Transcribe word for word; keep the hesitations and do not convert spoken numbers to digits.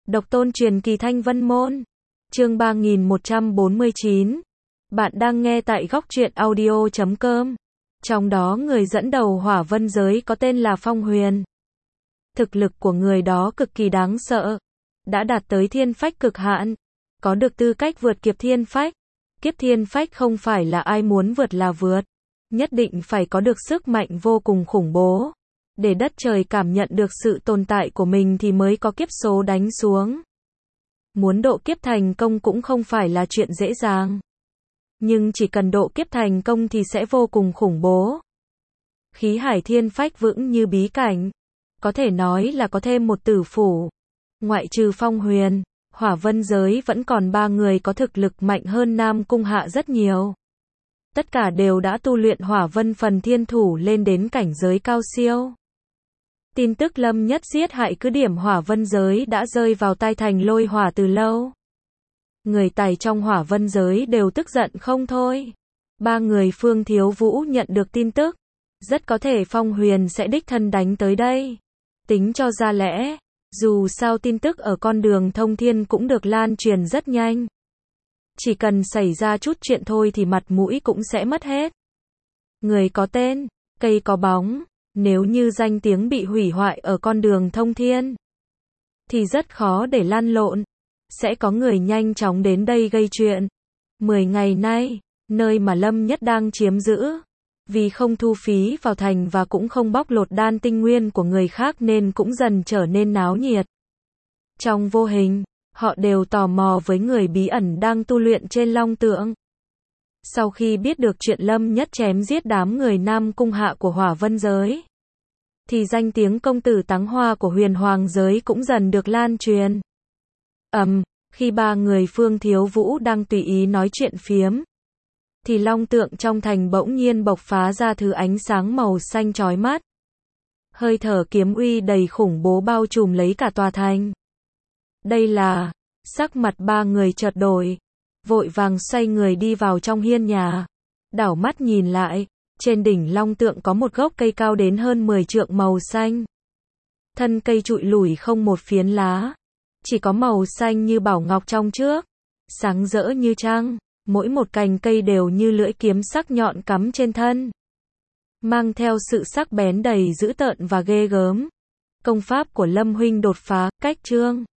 Độc tôn truyền kỳ Thanh Vân Môn. Chương ba nghìn một trăm bốn mươi chín. Bạn đang nghe tại góc truyện audio chấm com. Trong đó người dẫn đầu hỏa vân giới có tên là Phong Huyền. Thực lực của người đó cực kỳ đáng sợ. Đã đạt tới thiên phách cực hạn. Có được tư cách vượt kiếp thiên phách. Kiếp thiên phách không phải là ai muốn vượt là vượt. Nhất định phải có được sức mạnh vô cùng khủng bố. Để đất trời cảm nhận được sự tồn tại của mình thì mới có kiếp số đánh xuống. Muốn độ kiếp thành công cũng không phải là chuyện dễ dàng. Nhưng chỉ cần độ kiếp thành công thì sẽ vô cùng khủng bố. Khí hải thiên phách vững như bí cảnh. Có thể nói là có thêm một tử phủ. Ngoại trừ Phong Huyền, hỏa vân giới vẫn còn ba người có thực lực mạnh hơn Nam Cung Hạ rất nhiều. Tất cả đều đã tu luyện hỏa vân phần thiên thủ lên đến cảnh giới cao siêu. Tin tức Lâm Nhất giết hại cứ điểm hỏa vân giới đã rơi vào tai Thành Lôi Hỏa từ lâu. Người tài trong hỏa vân giới đều tức giận không thôi. Ba người Phương Thiếu Vũ nhận được tin tức. Rất có thể Phong Huyền sẽ đích thân đánh tới đây. Tính cho ra lẽ. Dù sao tin tức ở con đường thông thiên cũng được lan truyền rất nhanh. Chỉ cần xảy ra chút chuyện thôi thì mặt mũi cũng sẽ mất hết. Người có tên, cây có bóng. Nếu như danh tiếng bị hủy hoại ở con đường thông thiên, thì rất khó để lăn lộn. Sẽ có người nhanh chóng đến đây gây chuyện. Mười ngày nay, nơi mà Lâm Nhất đang chiếm giữ, vì không thu phí vào thành và cũng không bóc lột đan tinh nguyên của người khác nên cũng dần trở nên náo nhiệt. Trong vô hình, họ đều tò mò với người bí ẩn đang tu luyện trên long tượng. Sau khi biết được chuyện Lâm Nhất chém giết đám người Nam Cung Hạ của hỏa vân giới, thì danh tiếng công tử táng hoa của huyền hoàng giới cũng dần được lan truyền. Ầm, um, khi ba người Phương Thiếu Vũ đang tùy ý nói chuyện phiếm, thì long tượng trong thành bỗng nhiên bộc phá ra thứ ánh sáng màu xanh chói mắt. Hơi thở kiếm uy đầy khủng bố bao trùm lấy cả tòa thành. Đây là, sắc mặt ba người chợt đổi, vội vàng xoay người đi vào trong hiên nhà, đảo mắt nhìn lại. Trên đỉnh long tượng có một gốc cây cao đến hơn mười trượng màu xanh. Thân cây trụi lủi không một phiến lá. Chỉ có màu xanh như bảo ngọc trong trước. Sáng rỡ như trăng. Mỗi một cành cây đều như lưỡi kiếm sắc nhọn cắm trên thân. Mang theo sự sắc bén đầy dữ tợn và ghê gớm. Công pháp của Lâm huynh đột phá, cách chương.